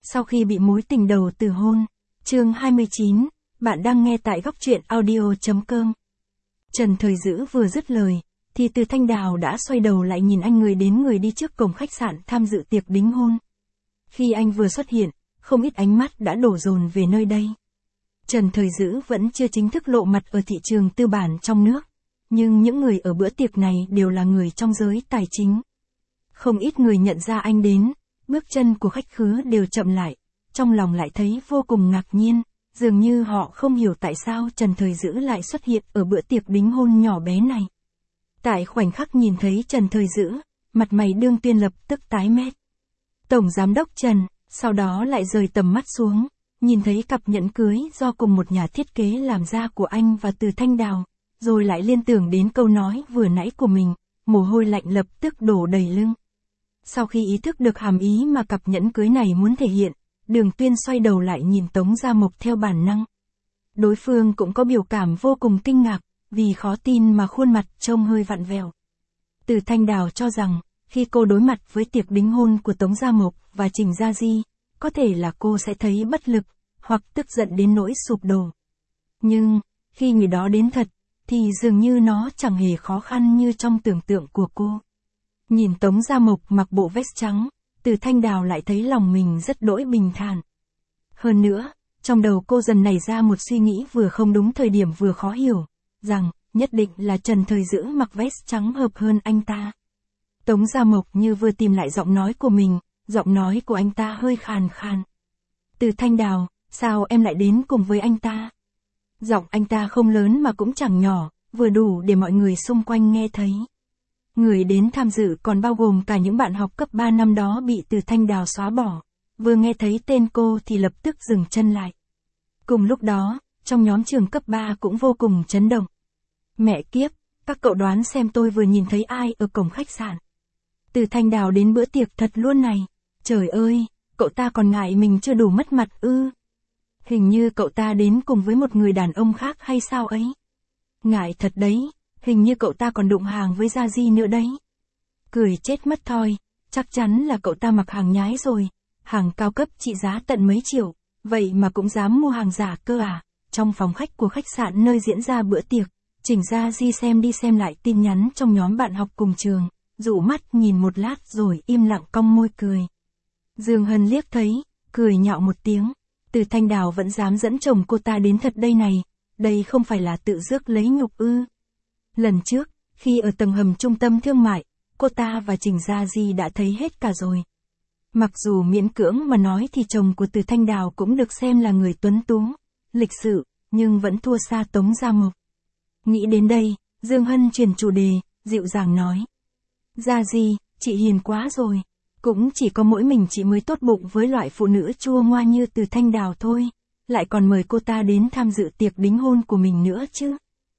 sau khi bị mối tình đầu từ hôn. Chương 29, bạn đang nghe tại góc truyện audio.com. Trần Thời Dữ vừa dứt lời, thì Từ Thanh Đào đã xoay đầu lại nhìn anh người đến người đi trước cổng khách sạn tham dự tiệc đính hôn. Khi anh vừa xuất hiện, không ít ánh mắt đã đổ dồn về nơi đây. Trần Thời Dữ vẫn chưa chính thức lộ mặt ở thị trường tư bản trong nước, nhưng những người ở bữa tiệc này đều là người trong giới tài chính. Không ít người nhận ra anh đến, bước chân của khách khứa đều chậm lại, trong lòng lại thấy vô cùng ngạc nhiên, dường như họ không hiểu tại sao Trần Thời Dữ lại xuất hiện ở bữa tiệc đính hôn nhỏ bé này. Tại khoảnh khắc nhìn thấy Trần Thời Dữ, mặt mày Đương Tuyên lập tức tái mét. Tổng giám đốc Trần, sau đó lại rời tầm mắt xuống, nhìn thấy cặp nhẫn cưới do cùng một nhà thiết kế làm ra của anh và Từ Thanh Đào, rồi lại liên tưởng đến câu nói vừa nãy của mình, mồ hôi lạnh lập tức đổ đầy lưng. Sau khi ý thức được hàm ý mà cặp nhẫn cưới này muốn thể hiện, Đường Tuyên xoay đầu lại nhìn Tống Gia Mộc theo bản năng. Đối phương cũng có biểu cảm vô cùng kinh ngạc, vì khó tin mà khuôn mặt trông hơi vặn vẹo. Từ Thanh Đào cho rằng, khi cô đối mặt với tiệc đính hôn của Tống Gia Mộc và Trình Gia Di, có thể là cô sẽ thấy bất lực, hoặc tức giận đến nỗi sụp đổ. Nhưng, khi người đó đến thật, thì dường như nó chẳng hề khó khăn như trong tưởng tượng của cô. Nhìn Tống Gia Mộc mặc bộ vest trắng, Từ Thanh Đào lại thấy lòng mình rất đỗi bình thản. Hơn nữa, trong đầu cô dần nảy ra một suy nghĩ vừa không đúng thời điểm vừa khó hiểu, rằng, nhất định là Trần Thời Dữ mặc vest trắng hợp hơn anh ta. Tống Gia Mộc như vừa tìm lại giọng nói của mình, giọng nói của anh ta hơi khàn khàn. Từ Thanh Đào, sao em lại đến cùng với anh ta? Giọng anh ta không lớn mà cũng chẳng nhỏ, vừa đủ để mọi người xung quanh nghe thấy. Người đến tham dự còn bao gồm cả những bạn học cấp 3 năm đó bị Từ Thanh Đào xóa bỏ. Vừa nghe thấy tên cô thì lập tức dừng chân lại. Cùng lúc đó, trong nhóm trường cấp 3 cũng vô cùng chấn động. Mẹ kiếp, các cậu đoán xem tôi vừa nhìn thấy ai ở cổng khách sạn. Từ Thanh Đào đến bữa tiệc thật luôn này. Trời ơi, cậu ta còn ngại mình chưa đủ mất mặt ư? Hình như cậu ta đến cùng với một người đàn ông khác hay sao ấy? Ngại thật đấy, hình như cậu ta còn đụng hàng với Gia Di nữa đấy. Cười chết mất thôi, chắc chắn là cậu ta mặc hàng nhái rồi, hàng cao cấp trị giá tận mấy triệu, vậy mà cũng dám mua hàng giả cơ à? Trong phòng khách của khách sạn nơi diễn ra bữa tiệc, Trình Gia Di xem đi xem lại tin nhắn trong nhóm bạn học cùng trường, dụ mắt nhìn một lát rồi im lặng cong môi cười. Dương Hân liếc thấy, cười nhạo một tiếng. Từ Thanh Đào vẫn dám dẫn chồng cô ta đến thật đây này, đây không phải là tự rước lấy nhục ư? Lần trước, khi ở tầng hầm trung tâm thương mại, cô ta và Trình Gia Di đã thấy hết cả rồi. Mặc dù miễn cưỡng mà nói thì chồng của Từ Thanh Đào cũng được xem là người tuấn tú, lịch sự, nhưng vẫn thua xa Tống Gia Mộc. Nghĩ đến đây, Dương Hân chuyển chủ đề, dịu dàng nói. Gia Di, chị hiền quá rồi. Cũng chỉ có mỗi mình chị mới tốt bụng với loại phụ nữ chua ngoa như Từ Thanh Đào thôi, lại còn mời cô ta đến tham dự tiệc đính hôn của mình nữa chứ.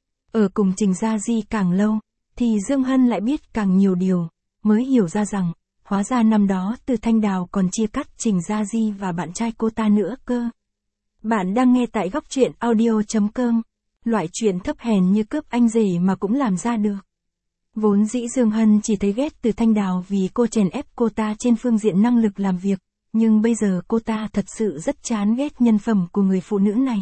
Ở cùng Trình Gia Di càng lâu, thì Dương Hân lại biết càng nhiều điều, mới hiểu ra rằng, hóa ra năm đó Từ Thanh Đào còn chia cắt Trình Gia Di và bạn trai cô ta nữa cơ. Bạn đang nghe tại góc truyện audio.com, loại chuyện thấp hèn như cướp anh rể mà cũng làm ra được. Vốn dĩ Dương Hân chỉ thấy ghét Từ Thanh Đào vì cô chèn ép cô ta trên phương diện năng lực làm việc, nhưng bây giờ cô ta thật sự rất chán ghét nhân phẩm của người phụ nữ này.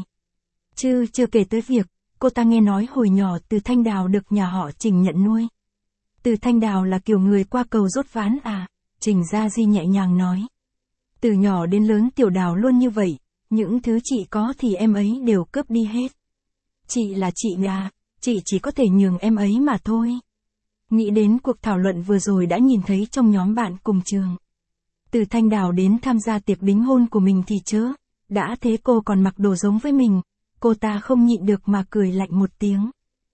Chưa kể tới việc, cô ta nghe nói hồi nhỏ Từ Thanh Đào được nhà họ Trình nhận nuôi. Từ Thanh Đào là kiểu người qua cầu rốt ván à? Trình Gia Di nhẹ nhàng nói. Từ nhỏ đến lớn Tiểu Đào luôn như vậy, những thứ chị có thì em ấy đều cướp đi hết. Chị là chị à, chị chỉ có thể nhường em ấy mà thôi. Nghĩ đến cuộc thảo luận vừa rồi đã nhìn thấy trong nhóm bạn cùng trường. Từ Thanh Đào đến tham gia tiệc đính hôn của mình thì chớ, đã thế cô còn mặc đồ giống với mình, cô ta không nhịn được mà cười lạnh một tiếng.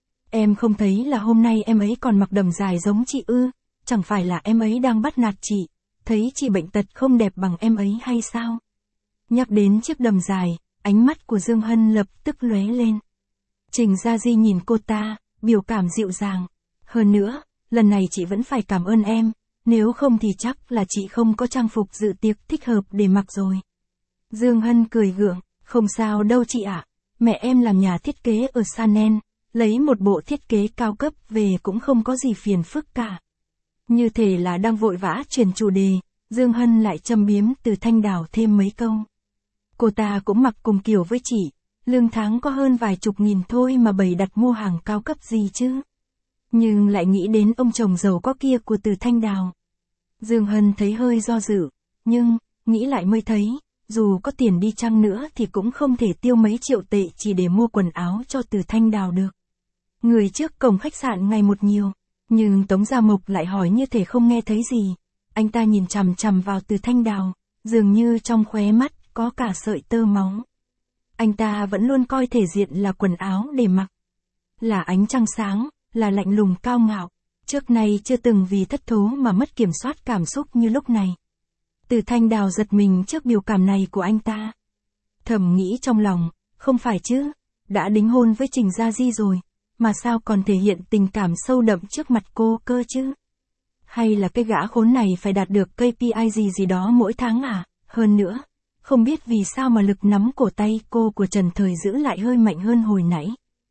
Em không thấy là hôm nay em ấy còn mặc đầm dài giống chị ư, chẳng phải là em ấy đang bắt nạt chị, thấy chị bệnh tật không đẹp bằng em ấy hay sao? Nhắc đến chiếc đầm dài, ánh mắt của Dương Hân lập tức lóe lên. Trình Gia Di nhìn cô ta, biểu cảm dịu dàng. Hơn nữa, lần này chị vẫn phải cảm ơn em, nếu không thì chắc là chị không có trang phục dự tiệc thích hợp để mặc rồi. Dương Hân cười gượng, không sao đâu chị ạ, mẹ em làm nhà thiết kế ở Chanel, lấy một bộ thiết kế cao cấp về cũng không có gì phiền phức cả. Như thể là đang vội vã chuyển chủ đề, Dương Hân lại châm biếm Từ Thanh Đào thêm mấy câu. Cô ta cũng mặc cùng kiểu với chị, lương tháng có hơn vài chục nghìn thôi mà bày đặt mua hàng cao cấp gì chứ. Nhưng lại nghĩ đến ông chồng giàu có kia của Từ Thanh Đào. Dương Hân thấy hơi do dự, nhưng, nghĩ lại mới thấy, dù có tiền đi chăng nữa thì cũng không thể tiêu mấy triệu tệ chỉ để mua quần áo cho Từ Thanh Đào được. Người trước cổng khách sạn ngày một nhiều, nhưng Tống Gia Mộc lại hỏi như thể không nghe thấy gì. Anh ta nhìn chằm chằm vào Từ Thanh Đào, dường như trong khóe mắt có cả sợi tơ máu. Anh ta vẫn luôn coi thể diện là quần áo để mặc. Là ánh trăng sáng, là lạnh lùng cao ngạo. Trước nay chưa từng vì thất thố mà mất kiểm soát cảm xúc như lúc này. Từ Thanh Đào giật mình trước biểu cảm này của anh ta. Thầm nghĩ trong lòng, không phải chứ, đã đính hôn với Trình Gia Di rồi, mà sao còn thể hiện tình cảm sâu đậm trước mặt cô cơ chứ? Hay là cái gã khốn này phải đạt được KPI gì đó mỗi tháng à? Hơn nữa, không biết vì sao mà lực nắm cổ tay cô của Trần Thời Dữ lại hơi mạnh hơn hồi nãy.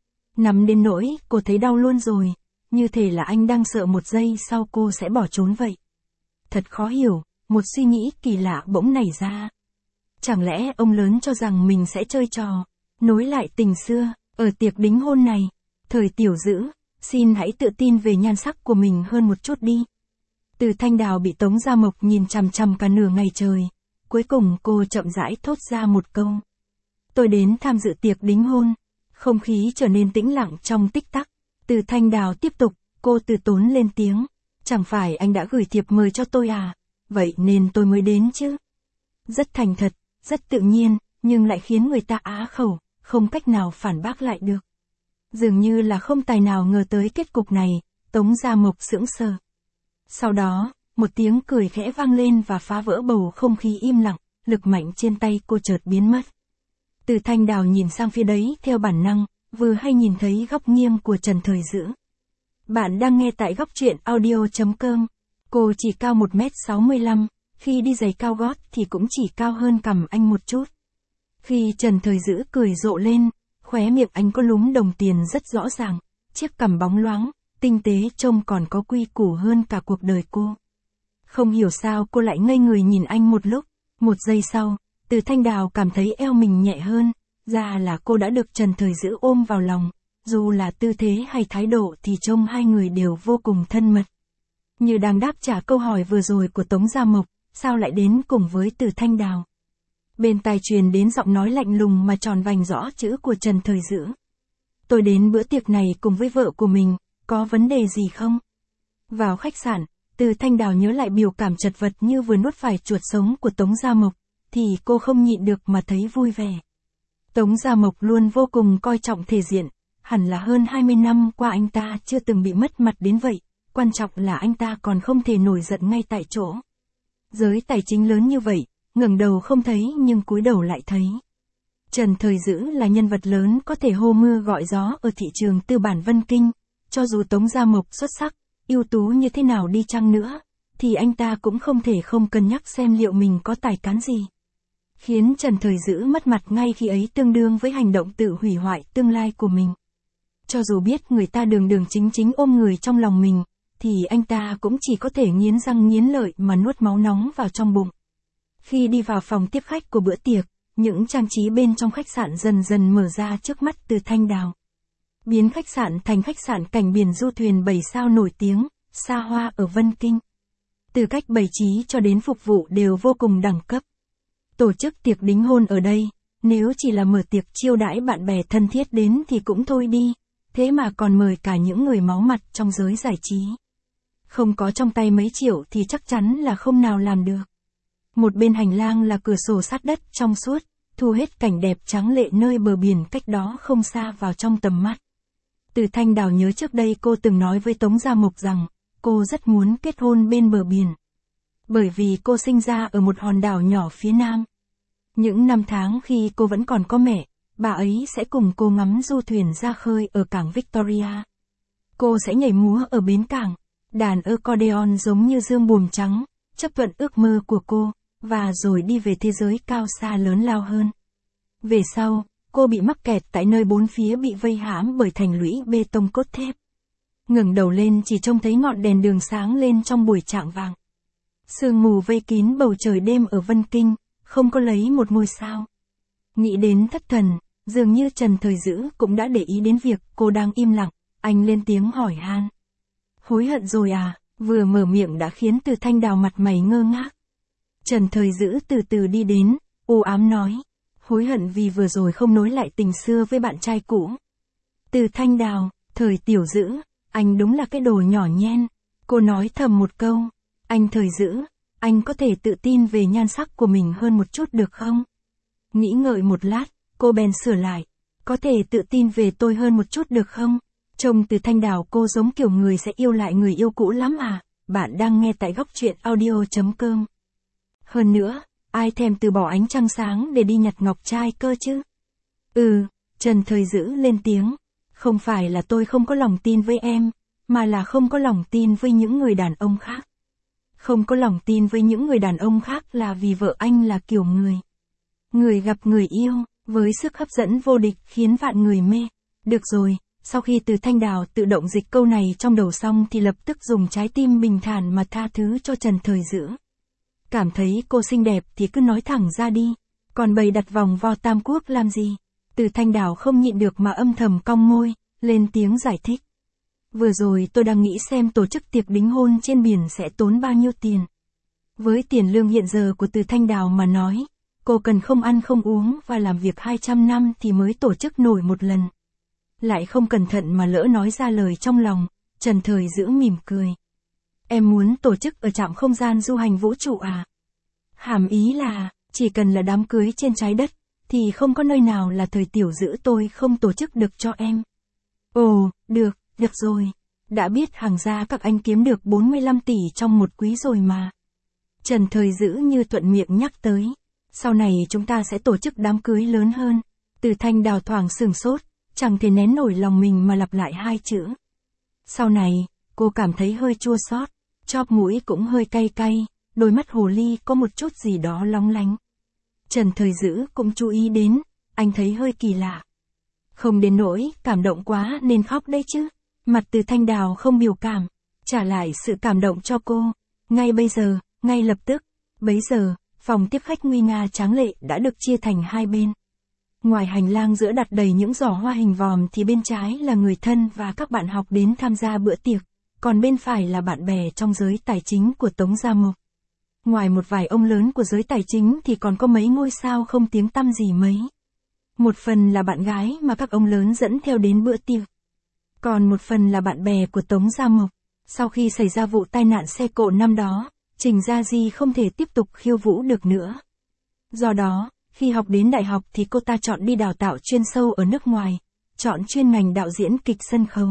Nắm đến nỗi cô thấy đau luôn rồi, như thể là anh đang sợ một giây sau cô sẽ bỏ trốn vậy. Thật khó hiểu, một suy nghĩ kỳ lạ bỗng nảy ra. Chẳng lẽ ông lớn cho rằng mình sẽ chơi trò, nối lại tình xưa, ở tiệc đính hôn này? Thời Tiểu Dữ, xin hãy tự tin về nhan sắc của mình hơn một chút đi. Từ Thanh Đào bị Tống Gia Mộc nhìn chằm chằm cả nửa ngày trời. Cuối cùng cô chậm rãi thốt ra một câu. Tôi đến tham dự tiệc đính hôn. Không khí trở nên tĩnh lặng trong tích tắc. Từ Thanh Đào tiếp tục, cô từ tốn lên tiếng. Chẳng phải anh đã gửi thiệp mời cho tôi à? Vậy nên tôi mới đến chứ. Rất thành thật, rất tự nhiên, nhưng lại khiến người ta á khẩu, không cách nào phản bác lại được. Dường như là không tài nào ngờ tới kết cục này, Tống Gia Mộc sững sờ. Sau đó, một tiếng cười khẽ vang lên và phá vỡ bầu không khí im lặng, lực mạnh trên tay cô chợt biến mất. Từ Thanh Đào nhìn sang phía đấy theo bản năng, vừa hay nhìn thấy góc nghiêng của Trần Thời Dữ. Bạn đang nghe tại góc truyện audio.com. Cô chỉ cao 1m65, khi đi giày cao gót thì cũng chỉ cao hơn cằm anh một chút. Khi Trần Thời Dữ cười rộ lên, khóe miệng anh có lúm đồng tiền rất rõ ràng, chiếc cằm bóng loáng, tinh tế trông còn có quy củ hơn cả cuộc đời cô. Không hiểu sao cô lại ngây người nhìn anh một lúc, một giây sau, Từ Thanh Đào cảm thấy eo mình nhẹ hơn, ra là cô đã được Trần Thời Dữ ôm vào lòng, dù là tư thế hay thái độ thì trông hai người đều vô cùng thân mật. Như đang đáp trả câu hỏi vừa rồi của Tống Gia Mộc, sao lại đến cùng với Từ Thanh Đào. Bên tai truyền đến giọng nói lạnh lùng mà tròn vành rõ chữ của Trần Thời Dữ. Tôi đến bữa tiệc này cùng với vợ của mình, có vấn đề gì không? Vào khách sạn, Từ Thanh Đào nhớ lại biểu cảm chật vật như vừa nuốt phải chuột sống của Tống Gia Mộc, thì cô không nhịn được mà thấy vui vẻ. Tống Gia Mộc luôn vô cùng coi trọng thể diện, hẳn là hơn 20 năm qua anh ta chưa từng bị mất mặt đến vậy, quan trọng là anh ta còn không thể nổi giận ngay tại chỗ. Giới tài chính lớn như vậy, ngẩng đầu không thấy nhưng cúi đầu lại thấy. Trần Thời Dữ là nhân vật lớn có thể hô mưa gọi gió ở thị trường tư bản Vân Kinh, cho dù Tống Gia Mộc xuất sắc, ưu tú như thế nào đi chăng nữa, thì anh ta cũng không thể không cân nhắc xem liệu mình có tài cán gì. Khiến Trần Thời Dữ mất mặt ngay khi ấy tương đương với hành động tự hủy hoại tương lai của mình. Cho dù biết người ta đường đường chính chính ôm người trong lòng mình, thì anh ta cũng chỉ có thể nghiến răng nghiến lợi mà nuốt máu nóng vào trong bụng. Khi đi vào phòng tiếp khách của bữa tiệc, những trang trí bên trong khách sạn dần dần mở ra trước mắt Từ Thanh Đào. Biến khách sạn thành khách sạn cảnh biển du thuyền 7 sao nổi tiếng, xa hoa ở Vân Kinh. Từ cách bày trí cho đến phục vụ đều vô cùng đẳng cấp. Tổ chức tiệc đính hôn ở đây, nếu chỉ là mở tiệc chiêu đãi bạn bè thân thiết đến thì cũng thôi đi, thế mà còn mời cả những người máu mặt trong giới giải trí. Không có trong tay mấy triệu thì chắc chắn là không nào làm được. Một bên hành lang là cửa sổ sát đất trong suốt, thu hết cảnh đẹp tráng lệ nơi bờ biển cách đó không xa vào trong tầm mắt. Từ Thanh Đào nhớ trước đây cô từng nói với Tống Gia Mộc rằng, cô rất muốn kết hôn bên bờ biển. Bởi vì cô sinh ra ở một hòn đảo nhỏ phía nam. Những năm tháng khi cô vẫn còn có mẹ, bà ấy sẽ cùng cô ngắm du thuyền ra khơi ở cảng Victoria. Cô sẽ nhảy múa ở bến cảng, đàn accordion giống như dương buồm trắng, chấp thuận ước mơ của cô, và rồi đi về thế giới cao xa lớn lao hơn. Về sau, cô bị mắc kẹt tại nơi bốn phía bị vây hãm bởi thành lũy bê tông cốt thép. Ngẩng đầu lên chỉ trông thấy ngọn đèn đường sáng lên trong buổi chạng vạng. Sương mù vây kín bầu trời đêm ở Vân Kinh, không có lấy một ngôi sao. Nghĩ đến thất thần, dường như Trần Thời Dữ cũng đã để ý đến việc cô đang im lặng, anh lên tiếng hỏi han. Hối hận rồi à? Vừa mở miệng đã khiến Từ Thanh Đào mặt mày ngơ ngác. Trần Thời Dữ từ từ đi đến, u ám nói. Hối hận vì vừa rồi không nối lại tình xưa với bạn trai cũ. Từ Thanh Đào, Thời Tiểu Dữ, anh đúng là cái đồ nhỏ nhen. Cô nói thầm một câu. Anh Thời Dữ, anh có thể tự tin về nhan sắc của mình hơn một chút được không? Nghĩ ngợi một lát, cô bèn sửa lại. Có thể tự tin về tôi hơn một chút được không? Trông Từ Thanh Đào cô giống kiểu người sẽ yêu lại người yêu cũ lắm à? Bạn đang nghe tại góc truyện audio.com. Hơn nữa, ai thèm từ bỏ ánh trăng sáng để đi nhặt ngọc trai cơ chứ? Trần Thời Dữ lên tiếng. Không phải là tôi không có lòng tin với em, mà là không có lòng tin với những người đàn ông khác. Không có lòng tin với những người đàn ông khác là vì vợ anh là kiểu người gặp người yêu, với sức hấp dẫn vô địch khiến vạn người mê. Được rồi, sau khi Từ Thanh Đào tự động dịch câu này trong đầu xong thì lập tức dùng trái tim bình thản mà tha thứ cho Trần Thời Dữ. Cảm thấy cô xinh đẹp thì cứ nói thẳng ra đi, còn bày đặt vòng vo tam quốc làm gì? Từ Thanh Đào không nhịn được mà âm thầm cong môi, lên tiếng giải thích. Vừa rồi tôi đang nghĩ xem tổ chức tiệc đính hôn trên biển sẽ tốn bao nhiêu tiền. Với tiền lương hiện giờ của Từ Thanh Đào mà nói, cô cần không ăn không uống và làm việc 200 năm thì mới tổ chức nổi một lần. Lại không cẩn thận mà lỡ nói ra lời trong lòng, Trần Thời Dữ mỉm cười. Em muốn tổ chức ở trạm không gian du hành vũ trụ à? Hàm ý là, chỉ cần là đám cưới trên trái đất, thì không có nơi nào là Thời Tiểu Dữ tôi không tổ chức được cho em. Ồ, được rồi. Đã biết hàng gia các anh kiếm được 45 tỷ trong một quý rồi mà. Trần Thời Dữ như thuận miệng nhắc tới. Sau này chúng ta sẽ tổ chức đám cưới lớn hơn. Từ Thanh Đào thoảng sửng sốt, chẳng thể nén nổi lòng mình mà lặp lại hai chữ. Sau này, cô cảm thấy hơi chua xót, chóp mũi cũng hơi cay cay, đôi mắt hồ ly có một chút gì đó lóng lánh. Trần Thời Dữ cũng chú ý đến, anh thấy hơi kỳ lạ. Không đến nỗi cảm động quá nên khóc đấy chứ. Mặt Từ Thanh Đào không biểu cảm, trả lại sự cảm động cho cô. Ngay bây giờ, ngay lập tức. Bấy giờ, phòng tiếp khách nguy nga tráng lệ đã được chia thành hai bên. Ngoài hành lang giữa đặt đầy những giỏ hoa hình vòm thì bên trái là người thân và các bạn học đến tham gia bữa tiệc, còn bên phải là bạn bè trong giới tài chính của Tống Gia Mộc. Ngoài một vài ông lớn của giới tài chính thì còn có mấy ngôi sao không tiếng tăm gì mấy. Một phần là bạn gái mà các ông lớn dẫn theo đến bữa tiệc. Còn một phần là bạn bè của Tống Gia Mộc. Sau khi xảy ra vụ tai nạn xe cộ năm đó, Trình Gia Di không thể tiếp tục khiêu vũ được nữa. Do đó, khi học đến đại học thì cô ta chọn đi đào tạo chuyên sâu ở nước ngoài, chọn chuyên ngành đạo diễn kịch sân khấu.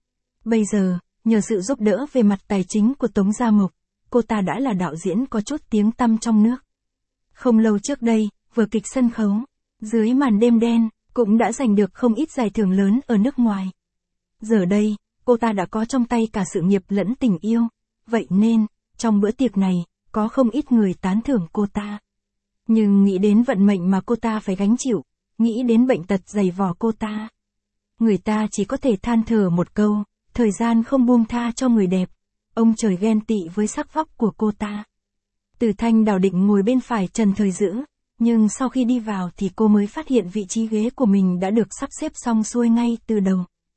Bây giờ, nhờ sự giúp đỡ về mặt tài chính của Tống Gia Mộc, cô ta đã là đạo diễn có chút tiếng tăm trong nước. Không lâu trước đây, vở kịch sân khấu, Dưới màn đêm đen, cũng đã giành được không ít giải thưởng lớn ở nước ngoài. Giờ đây, cô ta đã có trong tay cả sự nghiệp lẫn tình yêu, vậy nên, trong bữa tiệc này, có không ít người tán thưởng cô ta. Nhưng nghĩ đến vận mệnh mà cô ta phải gánh chịu, nghĩ đến bệnh tật dày vò cô ta, người ta chỉ có thể than thở một câu, thời gian không buông tha cho người đẹp, ông trời ghen tị với sắc vóc của cô ta. Từ Thanh Đào định ngồi bên phải Trần Thời Dữ, nhưng sau khi đi vào thì cô mới phát hiện vị trí ghế của mình đã được sắp xếp xong xuôi ngay từ đầu.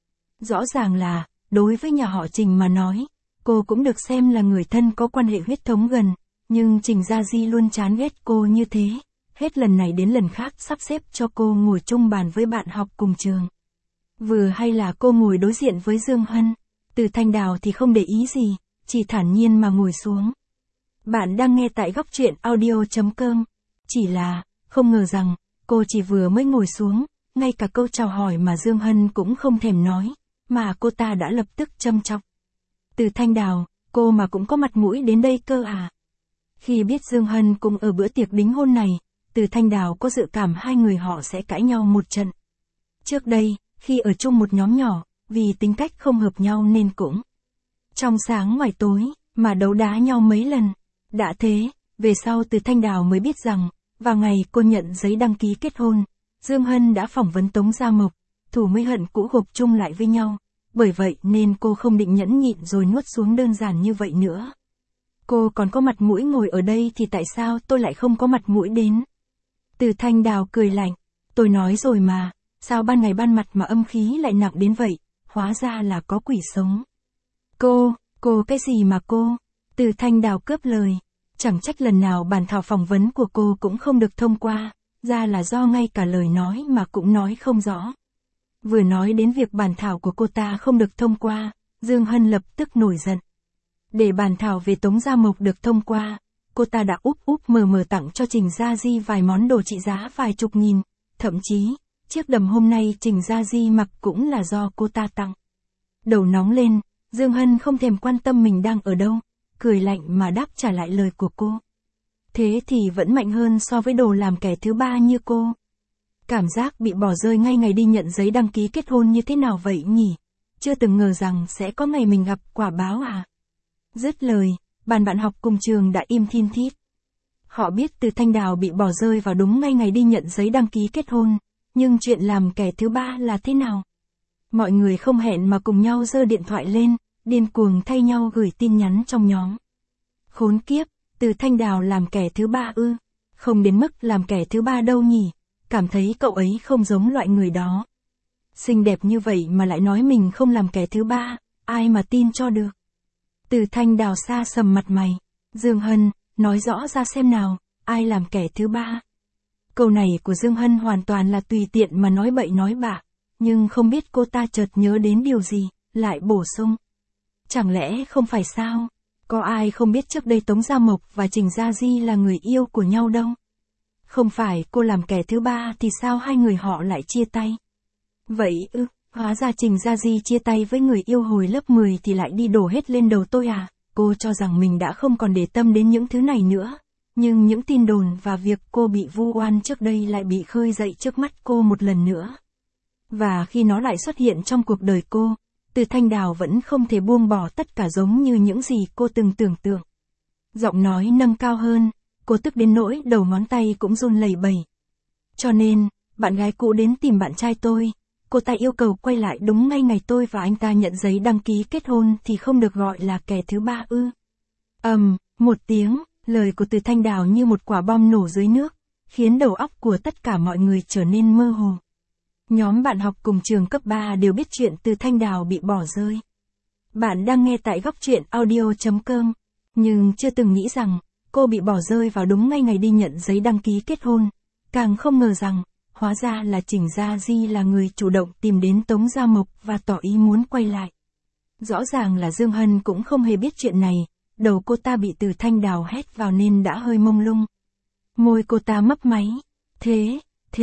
Rõ ràng là, đối với nhà họ Trình mà nói, cô cũng được xem là người thân có quan hệ huyết thống gần, nhưng Trình Gia Di luôn chán ghét cô như thế, hết lần này đến lần khác sắp xếp cho cô ngồi chung bàn với bạn học cùng trường. Vừa hay là cô ngồi đối diện với Dương Hân, Từ Thanh Đào thì không để ý gì, chỉ thản nhiên mà ngồi xuống. Bạn đang nghe tại góc truyện audio.com. Chỉ là, không ngờ rằng, cô chỉ vừa mới ngồi xuống, ngay cả câu chào hỏi mà Dương Hân cũng không thèm nói, mà cô ta đã lập tức châm chọc. Từ Thanh Đào, cô mà cũng có mặt mũi đến đây cơ à? Khi biết Dương Hân cũng ở bữa tiệc đính hôn này, Từ Thanh Đào có dự cảm hai người họ sẽ cãi nhau một trận. Trước đây, khi ở chung một nhóm nhỏ, vì tính cách không hợp nhau nên cũng trong sáng ngoài tối, mà đấu đá nhau mấy lần. Đã thế, về sau Từ Thanh Đào mới biết rằng, vào ngày cô nhận giấy đăng ký kết hôn, Dương Hân đã phỏng vấn Tống Gia Mộc, thù mới hận cũ gộp chung lại với nhau. Bởi vậy nên cô không định nhẫn nhịn rồi nuốt xuống đơn giản như vậy nữa. Cô còn có mặt mũi ngồi ở đây thì tại sao tôi lại không có mặt mũi đến? Từ Thanh Đào cười lạnh. Tôi nói rồi mà, sao ban ngày ban mặt mà âm khí lại nặng đến vậy, hóa ra là có quỷ sống. Cô cái gì mà cô? Từ Thanh Đào cướp lời. Chẳng trách lần nào bản thảo phỏng vấn của cô cũng không được thông qua, ra là do ngay cả lời nói mà cũng nói không rõ. Vừa nói đến việc bản thảo của cô ta không được thông qua, Dương Hân lập tức nổi giận. Để bản thảo về Tống Gia Mộc được thông qua, cô ta đã úp mờ tặng cho Trình Gia Di vài món đồ trị giá vài chục nghìn, thậm chí, chiếc đầm hôm nay Trình Gia Di mặc cũng là do cô ta tặng. Đầu nóng lên, Dương Hân không thèm quan tâm mình đang ở đâu, cười lạnh mà đáp trả lại lời của cô. Thế thì vẫn mạnh hơn so với đồ làm kẻ thứ ba như cô. Cảm giác bị bỏ rơi ngay ngày đi nhận giấy đăng ký kết hôn như thế nào vậy nhỉ? Chưa từng ngờ rằng sẽ có ngày mình gặp quả báo à? Dứt lời, bạn học cùng trường đã im thin thít. Họ biết Từ Thanh Đào bị bỏ rơi vào đúng ngay ngày đi nhận giấy đăng ký kết hôn, nhưng chuyện làm kẻ thứ ba là thế nào? Mọi người không hẹn mà cùng nhau giơ điện thoại lên, điên cuồng thay nhau gửi tin nhắn trong nhóm. Khốn kiếp, Từ Thanh Đào làm kẻ thứ ba ư? Không đến mức làm kẻ thứ ba đâu nhỉ? Cảm thấy cậu ấy không giống loại người đó. Xinh đẹp như vậy mà lại nói mình không làm kẻ thứ ba, ai mà tin cho được. Từ Thanh Đào xa sầm mặt mày. Dương Hân, nói rõ ra xem nào, ai làm kẻ thứ ba? Câu này của Dương Hân hoàn toàn là tùy tiện mà nói bậy nói bạ, nhưng không biết cô ta chợt nhớ đến điều gì, lại bổ sung. Chẳng lẽ không phải sao? Có ai không biết trước đây Tống Gia Mộc và Trình Gia Di là người yêu của nhau đâu? Không phải cô làm kẻ thứ ba thì sao hai người họ lại chia tay? Vậy ư, hóa ra Trình Gia Di chia tay với người yêu hồi lớp 10 thì lại đi đổ hết lên đầu tôi à? Cô cho rằng mình đã không còn để tâm đến những thứ này nữa. Nhưng những tin đồn và việc cô bị vu oan trước đây lại bị khơi dậy trước mắt cô một lần nữa. Và khi nó lại xuất hiện trong cuộc đời cô, Từ Thanh Đào vẫn không thể buông bỏ tất cả giống như những gì cô từng tưởng tượng. Giọng nói nâng cao hơn, cô tức đến nỗi đầu ngón tay cũng run lẩy bẩy. Cho nên, bạn gái cũ đến tìm bạn trai tôi, cô ta yêu cầu quay lại đúng ngay ngày tôi và anh ta nhận giấy đăng ký kết hôn thì không được gọi là kẻ thứ ba ư? Một tiếng, lời của Từ Thanh Đào như một quả bom nổ dưới nước, khiến đầu óc của tất cả mọi người trở nên mơ hồ. Nhóm bạn học cùng trường cấp 3 đều biết chuyện Từ Thanh Đào bị bỏ rơi. Bạn đang nghe tại Góc Truyện Audio.com, nhưng chưa từng nghĩ rằng, cô bị bỏ rơi vào đúng ngay ngày đi nhận giấy đăng ký kết hôn. Càng không ngờ rằng, hóa ra là Trình Gia Di là người chủ động tìm đến Tống Gia Mộc và tỏ ý muốn quay lại. Rõ ràng là Dương Hân cũng không hề biết chuyện này, đầu cô ta bị Từ Thanh Đào hét vào nên đã hơi mông lung. Môi cô ta mấp máy. Thế,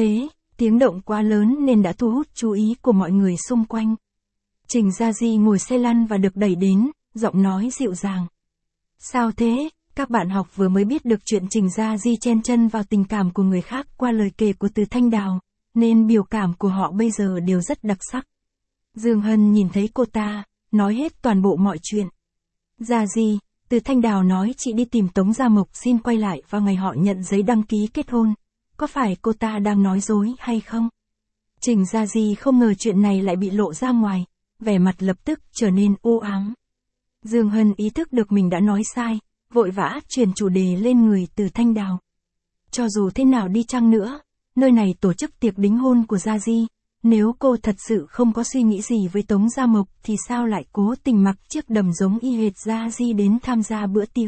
tiếng động quá lớn nên đã thu hút chú ý của mọi người xung quanh. Trình Gia Di ngồi xe lăn và được đẩy đến, giọng nói dịu dàng. Sao thế? Các bạn học vừa mới biết được chuyện Trình Gia Di chen chân vào tình cảm của người khác qua lời kể của Từ Thanh Đào, nên biểu cảm của họ bây giờ đều rất đặc sắc. Dương Hân nhìn thấy cô ta, nói hết toàn bộ mọi chuyện. Gia Di, Từ Thanh Đào nói chị đi tìm Tống Gia Mộc xin quay lại vào ngày họ nhận giấy đăng ký kết hôn. Có phải cô ta đang nói dối hay không? Trình Gia Di không ngờ chuyện này lại bị lộ ra ngoài, vẻ mặt lập tức trở nên u ám. Dương Hân ý thức được mình đã nói sai, vội vã chuyển chủ đề lên người Từ Thanh Đào. Cho dù thế nào đi chăng nữa, nơi này tổ chức tiệc đính hôn của Gia Di, nếu cô thật sự không có suy nghĩ gì với Tống Gia Mộc thì sao lại cố tình mặc chiếc đầm giống y hệt Gia Di đến tham gia bữa tiệc?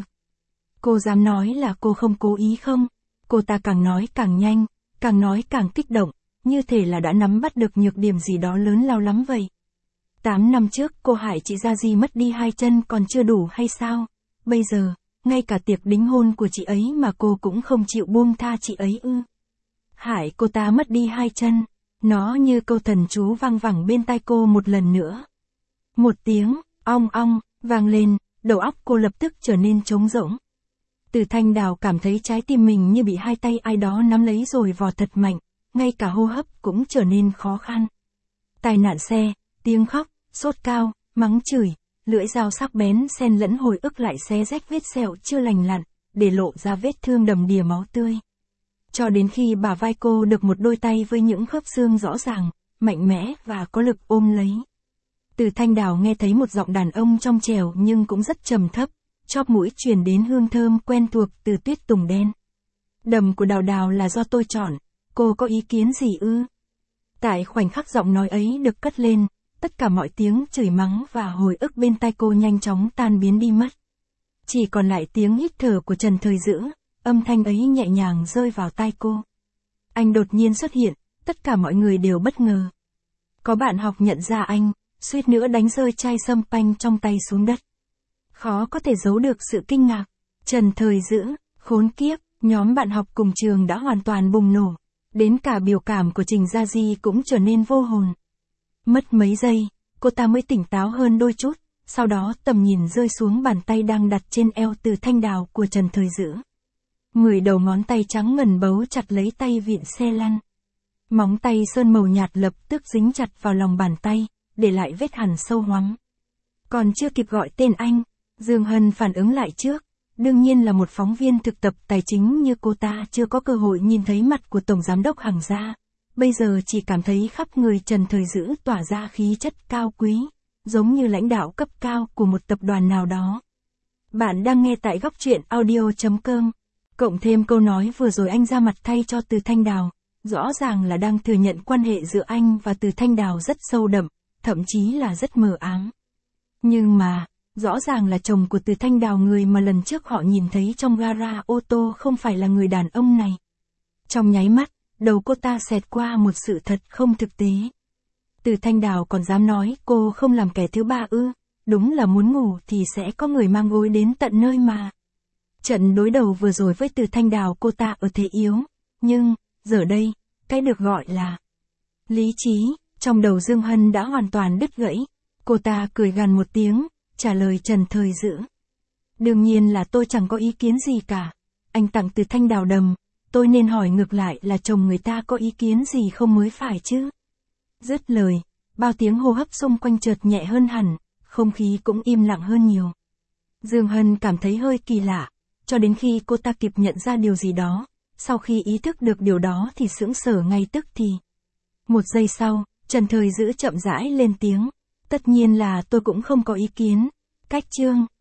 Cô dám nói là cô không cố ý không? Cô ta càng nói càng nhanh, càng nói càng kích động, như thể là đã nắm bắt được nhược điểm gì đó lớn lao lắm vậy. 8 năm trước cô hại chị Gia Di mất đi 2 chân còn chưa đủ hay sao? Bây giờ, ngay cả tiệc đính hôn của chị ấy mà cô cũng không chịu buông tha chị ấy ư? Hại cô ta mất đi 2 chân, nó như câu thần chú vang vẳng bên tai cô một lần nữa. Một tiếng, ong ong, vang lên, đầu óc cô lập tức trở nên trống rỗng. Từ Thanh Đào cảm thấy trái tim mình như bị hai tay ai đó nắm lấy rồi vò thật mạnh, ngay cả hô hấp cũng trở nên khó khăn. Tai nạn xe, tiếng khóc, sốt cao, mắng chửi, lưỡi dao sắc bén xen lẫn hồi ức lại xé rách vết sẹo chưa lành lặn, để lộ ra vết thương đầm đìa máu tươi. Cho đến khi bả vai cô được một đôi tay với những khớp xương rõ ràng, mạnh mẽ và có lực ôm lấy. Từ Thanh Đào nghe thấy một giọng đàn ông trong trẻo nhưng cũng rất trầm thấp, chóp mũi truyền đến hương thơm quen thuộc từ tuyết tùng đen. Đầm của Đào Đào là do tôi chọn, cô có ý kiến gì ư? Tại khoảnh khắc giọng nói ấy được cất lên, tất cả mọi tiếng chửi mắng và hồi ức bên tai cô nhanh chóng tan biến đi mất. Chỉ còn lại tiếng hít thở của Trần Thời Dữ, âm thanh ấy nhẹ nhàng rơi vào tai cô. Anh đột nhiên xuất hiện, tất cả mọi người đều bất ngờ. Có bạn học nhận ra anh, suýt nữa đánh rơi chai sâm panh trong tay xuống đất. Khó có thể giấu được sự kinh ngạc. Trần Thời Dữ, khốn kiếp, nhóm bạn học cùng trường đã hoàn toàn bùng nổ. Đến cả biểu cảm của Trình Gia Di cũng trở nên vô hồn. Mất mấy giây, cô ta mới tỉnh táo hơn đôi chút, sau đó tầm nhìn rơi xuống bàn tay đang đặt trên eo Từ Thanh Đào của Trần Thời Dữ. 10 đầu ngón tay trắng ngần bấu chặt lấy tay vịn xe lăn. Móng tay sơn màu nhạt lập tức dính chặt vào lòng bàn tay, để lại vết hằn sâu hoắm. Còn chưa kịp gọi tên anh, Dương Hân phản ứng lại trước. Đương nhiên là một phóng viên thực tập tài chính như cô ta chưa có cơ hội nhìn thấy mặt của Tổng Giám đốc Hằng Gia. Bây giờ chỉ cảm thấy khắp người Trần Thời Dữ tỏa ra khí chất cao quý, giống như lãnh đạo cấp cao của một tập đoàn nào đó. Bạn đang nghe tại Góc Truyện Audio.com. Cộng thêm câu nói vừa rồi anh ra mặt thay cho Từ Thanh Đào, rõ ràng là đang thừa nhận quan hệ giữa anh và Từ Thanh Đào rất sâu đậm, thậm chí là rất mờ ám. Nhưng mà, rõ ràng là chồng của Từ Thanh Đào, người mà lần trước họ nhìn thấy trong gara ô tô, không phải là người đàn ông này. Trong nháy mắt, đầu cô ta xẹt qua một sự thật không thực tế. Từ Thanh Đào còn dám nói cô không làm kẻ thứ ba ư? Đúng là muốn ngủ thì sẽ có người mang gối đến tận nơi mà. Trận đối đầu vừa rồi với Từ Thanh Đào cô ta ở thế yếu, nhưng, giờ đây, cái được gọi là lý trí, trong đầu Dương Hân đã hoàn toàn đứt gãy. Cô ta cười gằn một tiếng, trả lời Trần Thời Dữ. Đương nhiên là tôi chẳng có ý kiến gì cả. Anh tặng Từ Thanh Đào đầm, tôi nên hỏi ngược lại là chồng người ta có ý kiến gì không mới phải chứ. Dứt lời, bao tiếng hô hấp xung quanh chợt nhẹ hơn hẳn, không khí cũng im lặng hơn nhiều. Dương Hân cảm thấy hơi kỳ lạ, cho đến khi cô ta kịp nhận ra điều gì đó, sau khi ý thức được điều đó thì sững sờ ngay tức thì. Một giây sau, Trần Thời Dữ chậm rãi lên tiếng. Tất nhiên là tôi cũng không có ý kiến. Cách chương